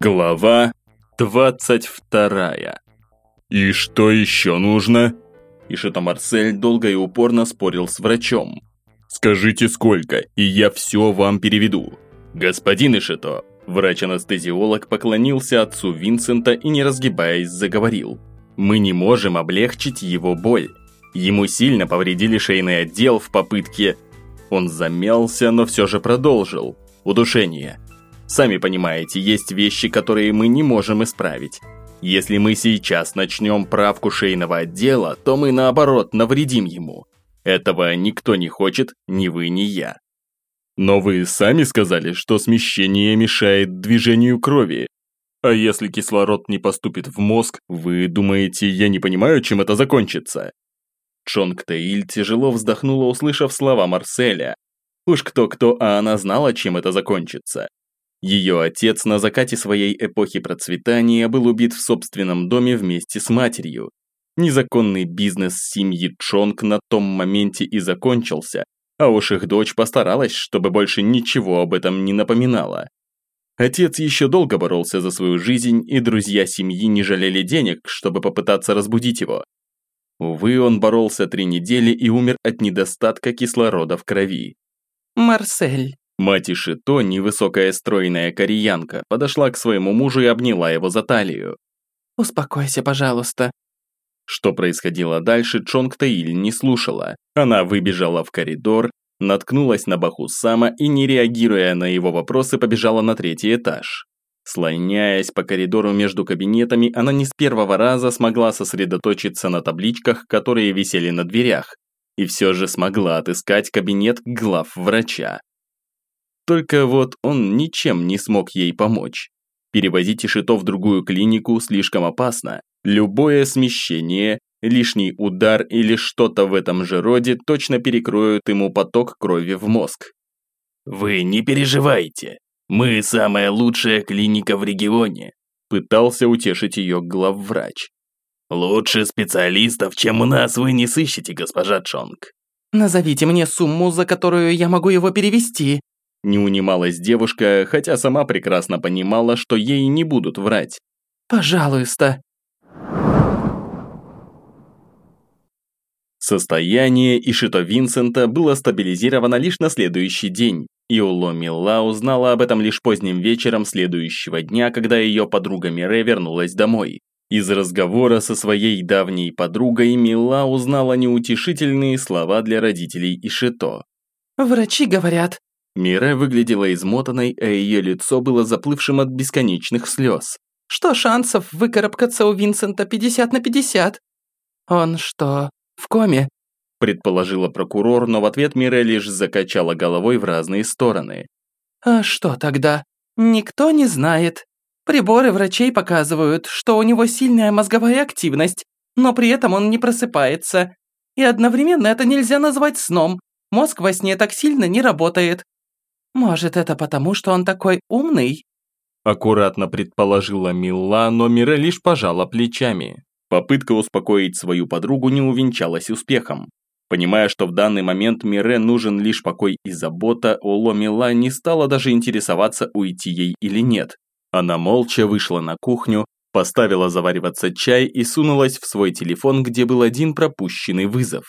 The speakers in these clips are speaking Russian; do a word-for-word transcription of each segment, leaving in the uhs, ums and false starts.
Глава двадцать вторая. «И что еще нужно?» Ишито Марсель долго и упорно спорил с врачом. «Скажите сколько, и я все вам переведу». «Господин Ишито», врач-анестезиолог поклонился отцу Винсента и, не разгибаясь, заговорил. «Мы не можем облегчить его боль. Ему сильно повредили шейный отдел в попытке...» Он замялся, но все же продолжил. «Удушение. Сами понимаете, есть вещи, которые мы не можем исправить. Если мы сейчас начнем правку шейного отдела, то мы, наоборот, навредим ему. Этого никто не хочет, ни вы, ни я». «Но вы сами сказали, что смещение мешает движению крови. А если кислород не поступит в мозг, вы думаете, я не понимаю, чем это закончится?» Чонг Тэиль тяжело вздохнула, услышав слова Марселя. Уж кто-кто, а она знала, чем это закончится. Ее отец на закате своей эпохи процветания был убит в собственном доме вместе с матерью. Незаконный бизнес семьи Чонг на том моменте и закончился, а уж их дочь постаралась, чтобы больше ничего об этом не напоминала. Отец еще долго боролся за свою жизнь, и друзья семьи не жалели денег, чтобы попытаться разбудить его. Увы, он боролся три недели и умер от недостатка кислорода в крови. «Марсель». Мать Ишито, невысокая стройная кореянка, подошла к своему мужу и обняла его за талию. «Успокойся, пожалуйста». Что происходило дальше, Чонг Тэиль не слушала. Она выбежала в коридор, наткнулась на Бахусама и, не реагируя на его вопросы, побежала на третий этаж. Слоняясь по коридору между кабинетами, она не с первого раза смогла сосредоточиться на табличках, которые висели на дверях, и все же смогла отыскать кабинет главврача. Только вот он ничем не смог ей помочь. Перевозить Ишито в другую клинику слишком опасно. Любое смещение, лишний удар или что-то в этом же роде точно перекроют ему поток крови в мозг. «Вы не переживайте, мы самая лучшая клиника в регионе», пытался утешить ее главврач. «Лучше специалистов, чем у нас, вы не сыщете, госпожа Чонг». «Назовите мне сумму, за которую я могу его перевести». Не унималась девушка, хотя сама прекрасно понимала, что ей не будут врать. «Пожалуйста». Состояние Ишито Винсента было стабилизировано лишь на следующий день, и Уло Мила узнала об этом лишь поздним вечером следующего дня, когда ее подруга Мире вернулась домой. Из разговора со своей давней подругой Мила узнала неутешительные слова для родителей Ишито. «Врачи говорят». Мире выглядела измотанной, а ее лицо было заплывшим от бесконечных слез. «Что шансов выкарабкаться у Винсента пятьдесят на пятьдесят? Он что, в коме?» Предположила прокурор, но в ответ Мире лишь закачала головой в разные стороны. «А что тогда? Никто не знает. Приборы врачей показывают, что у него сильная мозговая активность, но при этом он не просыпается. И одновременно это нельзя назвать сном. Мозг во сне так сильно не работает. Может, это потому, что он такой умный?» Аккуратно предположила Мила, но Мире лишь пожала плечами. Попытка успокоить свою подругу не увенчалась успехом. Понимая, что в данный момент Мире нужен лишь покой и забота, Уло Мила не стала даже интересоваться, уйти ей или нет. Она молча вышла на кухню, поставила завариваться чай и сунулась в свой телефон, где был один пропущенный вызов.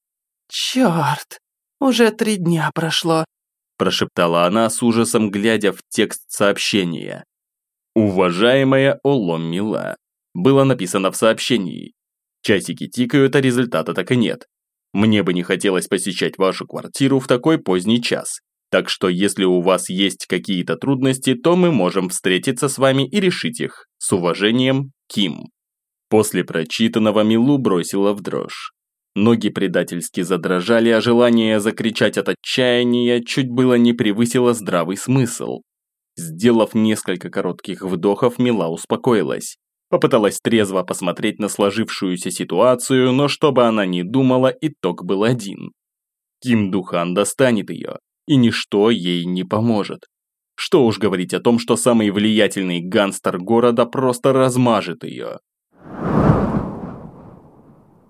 «Черт, уже три дня прошло», прошептала она с ужасом, глядя в текст сообщения. «Уважаемая Уло Мила», было написано в сообщении. «Часики тикают, а результата так и нет. Мне бы не хотелось посещать вашу квартиру в такой поздний час. Так что если у вас есть какие-то трудности, то мы можем встретиться с вами и решить их. С уважением, Ким». После прочитанного Милу бросила в дрожь. Ноги предательски задрожали, а желание закричать от отчаяния чуть было не превысило здравый смысл. Сделав несколько коротких вдохов, Мила успокоилась. Попыталась трезво посмотреть на сложившуюся ситуацию, но что бы она ни думала, итог был один. Ким Духан достанет ее, и ничто ей не поможет. Что уж говорить о том, что самый влиятельный гангстер города просто размажет ее.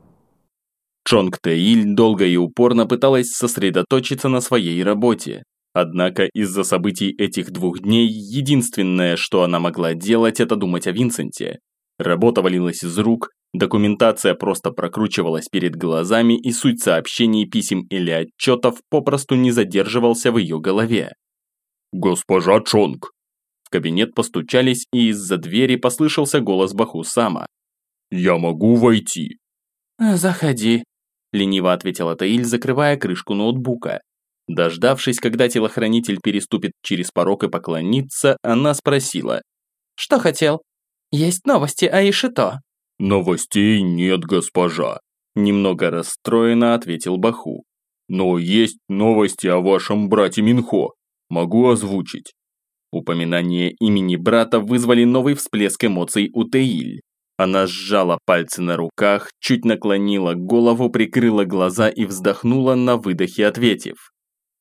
Чонг Тэиль долго и упорно пыталась сосредоточиться на своей работе. Однако из-за событий этих двух дней единственное, что она могла делать, это думать о Винсенте. Работа валилась из рук, документация просто прокручивалась перед глазами, и суть сообщений, писем или отчетов попросту не задерживался в ее голове. «Госпожа Чонг!» В кабинет постучались, и из-за двери послышался голос Бахусама. «Я могу войти?» «Заходи», – лениво ответила Таиль, закрывая крышку ноутбука. Дождавшись, когда телохранитель переступит через порог и поклонится, она спросила. «Что хотел? Есть новости о Ишито?» «Новостей нет, госпожа», – немного расстроенно ответил Баху. «Но есть новости о вашем брате Минхо. Могу озвучить». Упоминание имени брата вызвали новый всплеск эмоций у Таиль. Она сжала пальцы на руках, чуть наклонила голову, прикрыла глаза и вздохнула, на выдохе ответив.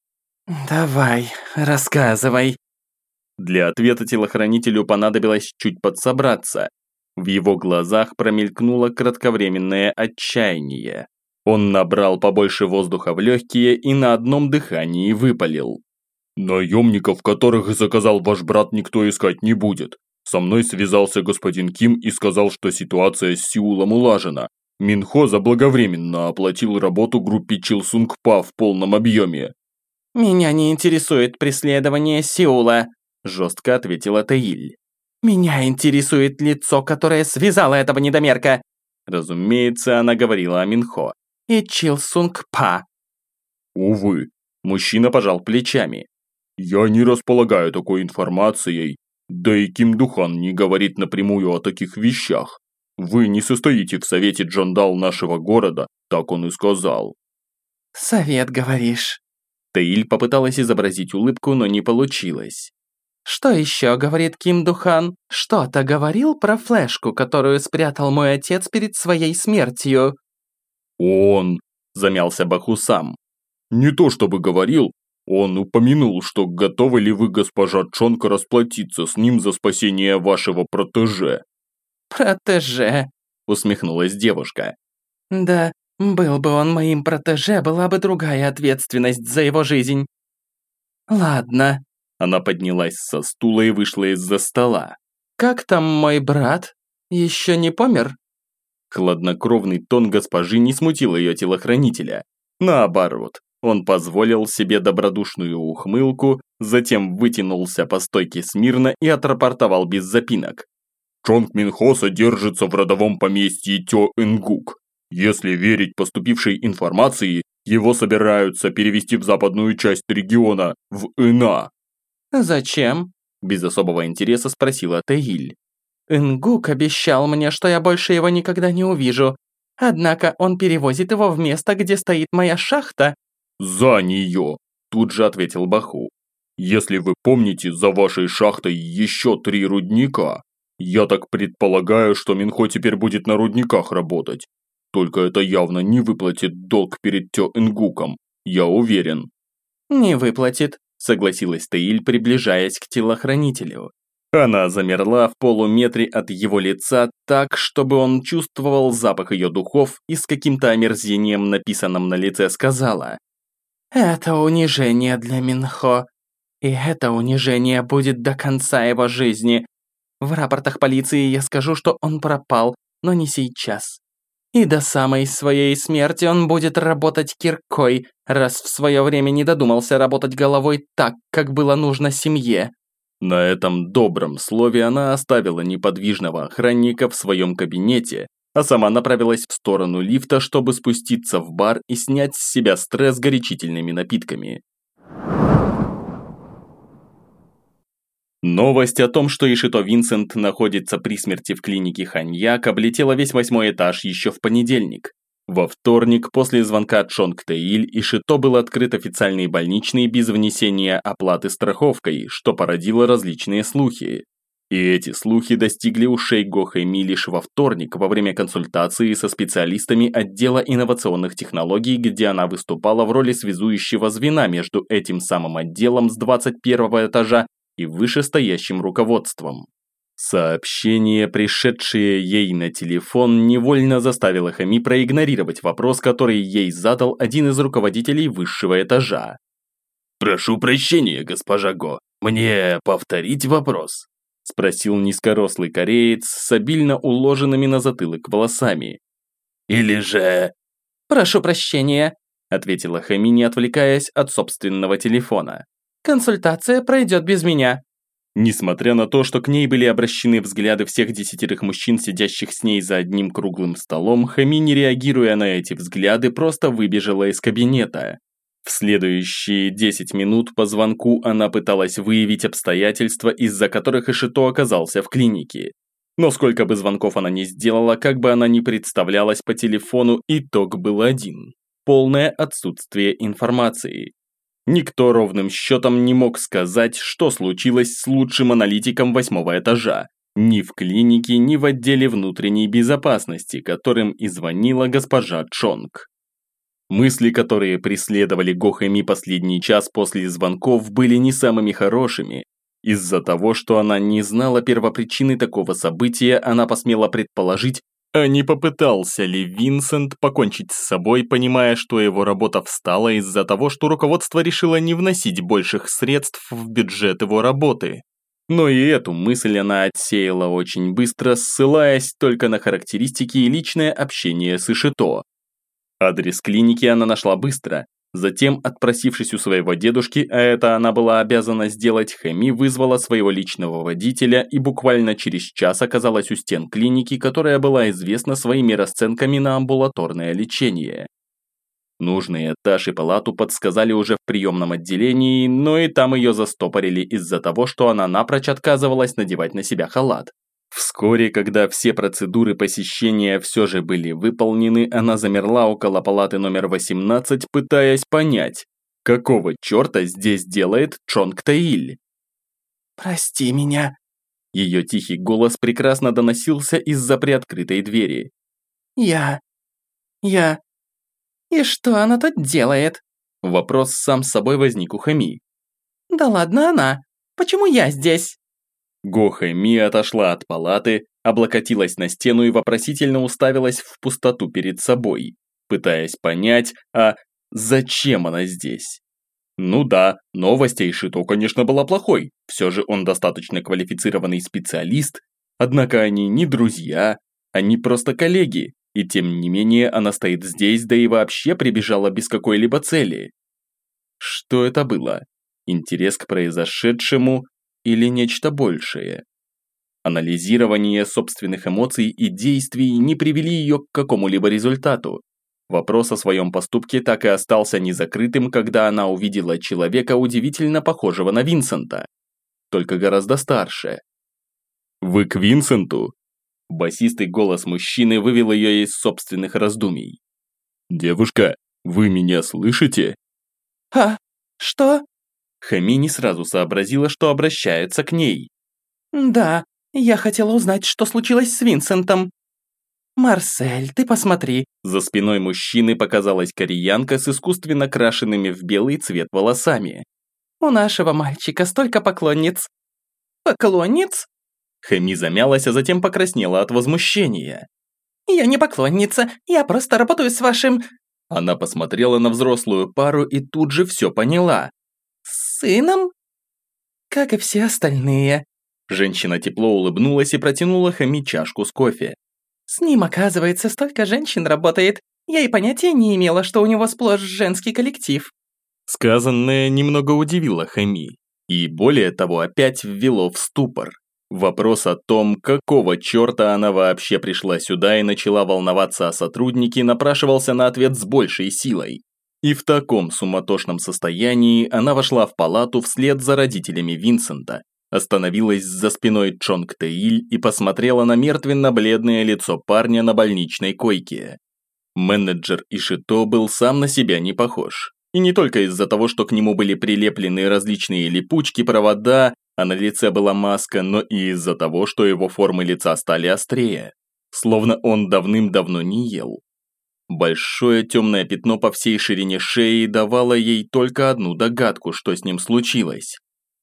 «Давай, рассказывай». Для ответа телохранителю понадобилось чуть подсобраться. В его глазах промелькнуло кратковременное отчаяние. Он набрал побольше воздуха в легкие и на одном дыхании выпалил. «Наемников, которых заказал ваш брат, никто искать не будет. Со мной связался господин Ким и сказал, что ситуация с Сеулом улажена. Минхо заблаговременно оплатил работу группе Чилсунг-Па в полном объеме». «Меня не интересует преследование Сеула», – жестко ответила Таиль. «Меня интересует лицо, которое связало этого недомерка». Разумеется, она говорила о Минхо. «И Чилсунг-Па». «Увы», – мужчина пожал плечами. «Я не располагаю такой информацией, да и Ким Духан не говорит напрямую о таких вещах. Вы не состоите в совете Джондал нашего города, так он и сказал». «Совет, говоришь?» Таиль попыталась изобразить улыбку, но не получилось. «Что еще говорит Ким Духан? Что-то говорил про флешку, которую спрятал мой отец перед своей смертью?» «Он...» – замялся Бахусам. «Не то чтобы говорил, он упомянул, что готовы ли вы, госпожа Чонг, расплатиться с ним за спасение вашего протеже». «Протеже?» – усмехнулась девушка. «Да, был бы он моим протеже, была бы другая ответственность за его жизнь. Ладно». Она поднялась со стула и вышла из-за стола. «Как там мой брат? Еще не помер?» Хладнокровный тон госпожи не смутил ее телохранителя. Наоборот, он позволил себе добродушную ухмылку, затем вытянулся по стойке смирно и отрапортовал без запинок. «Чонг Минхо содержится в родовом поместье Тё-Энгук. Если верить поступившей информации, его собираются перевести в западную часть региона, в Ина». «Зачем?» – без особого интереса спросила Таиль. «Энгук обещал мне, что я больше его никогда не увижу. Однако он перевозит его в место, где стоит моя шахта». «За нее!» – тут же ответил Баху. «Если вы помните, за вашей шахтой еще три рудника. Я так предполагаю, что Минхо теперь будет на рудниках работать. Только это явно не выплатит долг перед Тё-Энгуком, я уверен». «Не выплатит», – согласилась Таиль, приближаясь к телохранителю. Она замерла в полуметре от его лица так, чтобы он чувствовал запах ее духов и с каким-то омерзением, написанным на лице, сказала: «Это унижение для Минхо, и это унижение будет до конца его жизни. В рапортах полиции я скажу, что он пропал, но не сейчас. И до самой своей смерти он будет работать киркой, раз в свое время не додумался работать головой так, как было нужно семье». На этом добром слове она оставила неподвижного охранника в своем кабинете, а сама направилась в сторону лифта, чтобы спуститься в бар и снять с себя стресс горячительными напитками. Новость о том, что Ишито Винсент находится при смерти в клинике Ханьяк, облетела весь восьмой этаж еще в понедельник. Во вторник, после звонка Чонг Таиль, Ишито был открыт официальный больничный без внесения оплаты страховкой, что породило различные слухи. И эти слухи достигли ушей Го Хэми лишь во вторник, во время консультации со специалистами отдела инновационных технологий, где она выступала в роли связующего звена между этим самым отделом с двадцать первого этажа и вышестоящим руководством. Сообщение, пришедшее ей на телефон, невольно заставило Хэми проигнорировать вопрос, который ей задал один из руководителей высшего этажа. «Прошу прощения, госпожа Го, мне повторить вопрос?» Спросил низкорослый кореец с обильно уложенными на затылок волосами. «Или же...» «Прошу прощения», – ответила Хэми, не отвлекаясь от собственного телефона. «Консультация пройдет без меня». Несмотря на то, что к ней были обращены взгляды всех десятерых мужчин, сидящих с ней за одним круглым столом, Хэми, не реагируя на эти взгляды, просто выбежала из кабинета. В следующие десять минут по звонку она пыталась выявить обстоятельства, из-за которых Ишито оказался в клинике. Но сколько бы звонков она ни сделала, как бы она ни представлялась по телефону, итог был один – полное отсутствие информации. Никто ровным счетом не мог сказать, что случилось с лучшим аналитиком восьмого этажа. Ни в клинике, ни в отделе внутренней безопасности, которым и звонила госпожа Чонг. Мысли, которые преследовали Го Хэми последний час после звонков, были не самыми хорошими. Из-за того, что она не знала первопричины такого события, она посмела предположить, а не попытался ли Винсент покончить с собой, понимая, что его работа встала из-за того, что руководство решило не вносить больших средств в бюджет его работы. Но и эту мысль она отсеяла очень быстро, ссылаясь только на характеристики и личное общение с Ишито. Адрес клиники она нашла быстро. Затем, отпросившись у своего дедушки, а это она была обязана сделать, Хэми вызвала своего личного водителя и буквально через час оказалась у стен клиники, которая была известна своими расценками на амбулаторное лечение. Нужный этаж и палату подсказали уже в приемном отделении, но и там ее застопорили из-за того, что она напрочь отказывалась надевать на себя халат. Вскоре, когда все процедуры посещения все же были выполнены, она замерла около палаты номер восемнадцать, пытаясь понять, какого черта здесь делает Чонг Таиль. «Прости меня». Ее тихий голос прекрасно доносился из-за приоткрытой двери. «Я... я... И что она тут делает?» Вопрос сам с собой возник у Хэми. «Да ладно она. Почему я здесь?» Го Хэми отошла от палаты, облокотилась на стену и вопросительно уставилась в пустоту перед собой, пытаясь понять, а зачем она здесь? Ну да, новость Ишито, конечно, была плохой, все же он достаточно квалифицированный специалист, однако они не друзья, они просто коллеги, и тем не менее она стоит здесь, да и вообще прибежала без какой-либо цели. Что это было? Интерес к произошедшему или нечто большее? Анализирование собственных эмоций и действий не привели ее к какому-либо результату. Вопрос о своем поступке так и остался незакрытым, когда она увидела человека, удивительно похожего на Винсента, только гораздо старше. «Вы к Винсенту?» Басистый голос мужчины вывел ее из собственных раздумий. «Девушка, вы меня слышите?» «А? Что?» Хэми не сразу сообразила, что обращается к ней. «Да, я хотела узнать, что случилось с Винсентом». «Марсель, ты посмотри». За спиной мужчины показалась кореянка с искусственно крашенными в белый цвет волосами. «У нашего мальчика столько поклонниц». «Поклонниц?» Хэми замялась, а затем покраснела от возмущения. «Я не поклонница, я просто работаю с вашим...» Она посмотрела на взрослую пару и тут же все поняла. «Сыном?» «Как и все остальные». Женщина тепло улыбнулась и протянула Хэми чашку с кофе. «С ним, оказывается, столько женщин работает. Я и понятия не имела, что у него сплошь женский коллектив». Сказанное немного удивило Хэми. И более того, опять ввело в ступор. Вопрос о том, какого черта она вообще пришла сюда и начала волноваться о сотруднике, напрашивался на ответ с большей силой. И в таком суматошном состоянии она вошла в палату вслед за родителями Винсента, остановилась за спиной Чонг Таиль и посмотрела на мертвенно-бледное лицо парня на больничной койке. Менеджер Ишито был сам на себя не похож. И не только из-за того, что к нему были прилеплены различные липучки, провода, а на лице была маска, но и из-за того, что его формы лица стали острее. Словно он давным-давно не ел. Большое темное пятно по всей ширине шеи давало ей только одну догадку, что с ним случилось.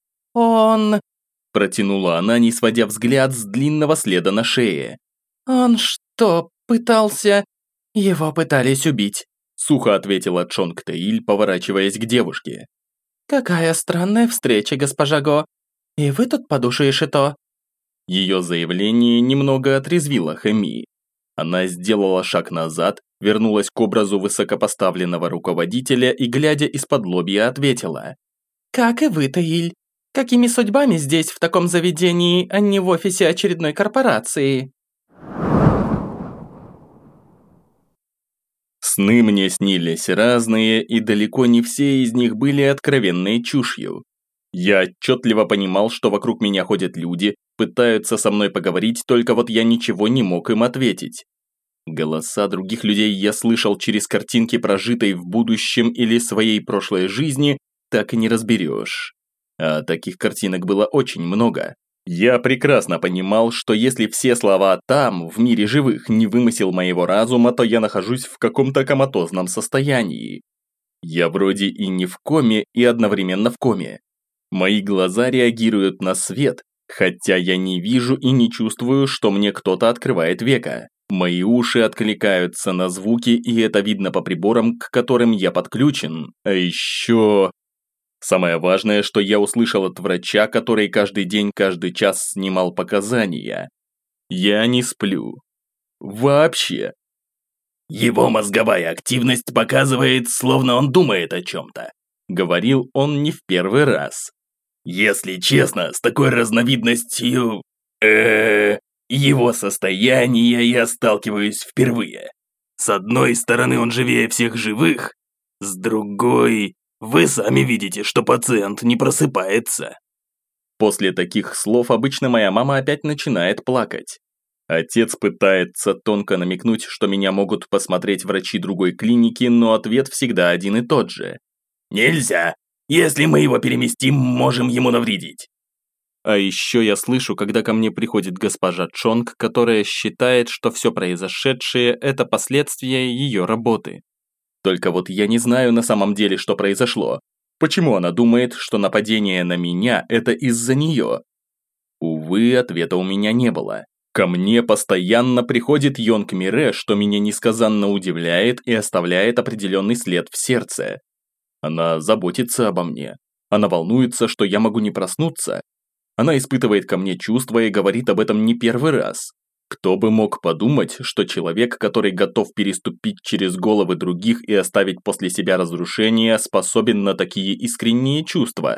«Он...» – протянула она, не сводя взгляд с длинного следа на шее. «Он что, пытался...» «Его пытались убить», – сухо ответила Чонг Таиль, поворачиваясь к девушке. «Какая странная встреча, госпожа Го. И вы тут по душе Ишито?» Ее заявление немного отрезвило Хэмии. Она сделала шаг назад, вернулась к образу высокопоставленного руководителя и, глядя из-под лобья, ответила. «Как и вы, Таиль. Какими судьбами здесь, в таком заведении, а не в офисе очередной корпорации?» Сны мне снились разные, и далеко не все из них были откровенной чушью. Я отчетливо понимал, что вокруг меня ходят люди, пытаются со мной поговорить, только вот я ничего не мог им ответить. Голоса других людей я слышал через картинки, прожитой в будущем или своей прошлой жизни, так и не разберешь. А таких картинок было очень много. Я прекрасно понимал, что если все слова там, в мире живых, не вымысел моего разума, то я нахожусь в каком-то коматозном состоянии. Я вроде и не в коме, и одновременно в коме. Мои глаза реагируют на свет, хотя я не вижу и не чувствую, что мне кто-то открывает века. Мои уши откликаются на звуки, и это видно по приборам, к которым я подключен. А еще... Самое важное, что я услышал от врача, который каждый день, каждый час снимал показания. Я не сплю. Вообще. Его мозговая активность показывает, словно он думает о чем-то. Говорил он не в первый раз. Если честно, с такой разновидностью... э его состояния я сталкиваюсь впервые. С одной стороны, он живее всех живых, с другой... Вы сами видите, что пациент не просыпается. После таких слов обычно моя мама опять начинает плакать. Отец пытается тонко намекнуть, что меня могут посмотреть врачи другой клиники, но ответ всегда один и тот же. Нельзя. Если мы его переместим, можем ему навредить. А еще я слышу, когда ко мне приходит госпожа Чонг, которая считает, что все произошедшее – это последствия ее работы. Только вот я не знаю на самом деле, что произошло. Почему она думает, что нападение на меня – это из-за нее? Увы, ответа у меня не было. Ко мне постоянно приходит Йонг Мире, что меня несказанно удивляет и оставляет определенный след в сердце. Она заботится обо мне. Она волнуется, что я могу не проснуться. Она испытывает ко мне чувства и говорит об этом не первый раз. Кто бы мог подумать, что человек, который готов переступить через головы других и оставить после себя разрушение, способен на такие искренние чувства?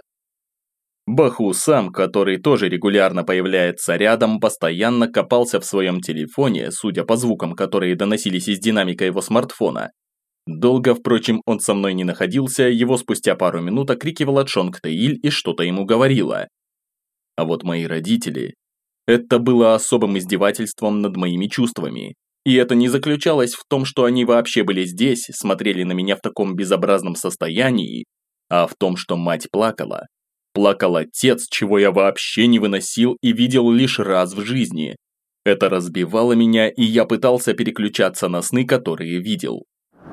Баху сам, который тоже регулярно появляется рядом, постоянно копался в своем телефоне, судя по звукам, которые доносились из динамика его смартфона. Долго, впрочем, он со мной не находился, его спустя пару минут окрикивала Чонг Таиль и что-то ему говорила. А вот мои родители... Это было особым издевательством над моими чувствами. И это не заключалось в том, что они вообще были здесь, смотрели на меня в таком безобразном состоянии, а в том, что мать плакала. Плакал отец, чего я вообще не выносил и видел лишь раз в жизни. Это разбивало меня, и я пытался переключаться на сны, которые видел.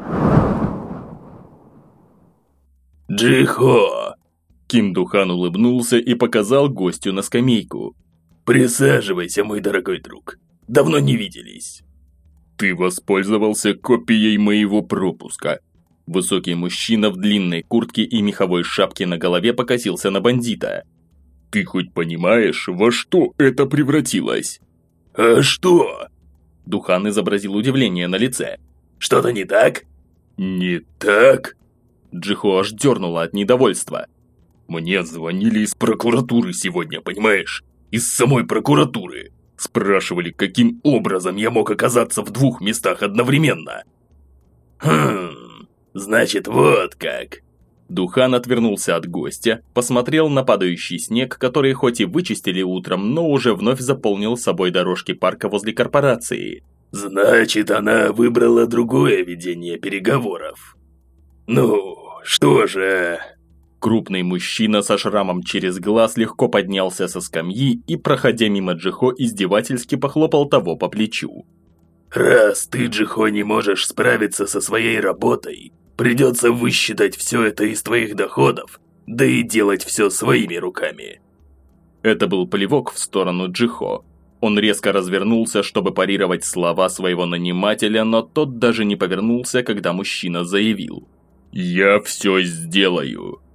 «Джихо!» Ким Духан улыбнулся и показал гостю на скамейку. «Присаживайся, мой дорогой друг. Давно не виделись». «Ты воспользовался копией моего пропуска». Высокий мужчина в длинной куртке и меховой шапке на голове покосился на бандита. «Ты хоть понимаешь, во что это превратилось?» «А что?» Духан изобразил удивление на лице. «Что-то не так?» «Не так?» Джихо аж дернуло от недовольства. «Мне звонили из прокуратуры сегодня, понимаешь? Из самой прокуратуры. Спрашивали, каким образом я мог оказаться в двух местах одновременно». «Хм, значит, вот как». Духан отвернулся от гостя, посмотрел на падающий снег, который хоть и вычистили утром, но уже вновь заполнил собой дорожки парка возле корпорации. «Значит, она выбрала другое ведение переговоров. Ну, что же...» Крупный мужчина со шрамом через глаз легко поднялся со скамьи и, проходя мимо Джихо, издевательски похлопал того по плечу. «Раз ты, Джихо, не можешь справиться со своей работой, придется высчитать все это из твоих доходов, да и делать все своими руками». Это был плевок в сторону Джихо. Он резко развернулся, чтобы парировать слова своего нанимателя, но тот даже не повернулся, когда мужчина заявил: «Я все сделаю».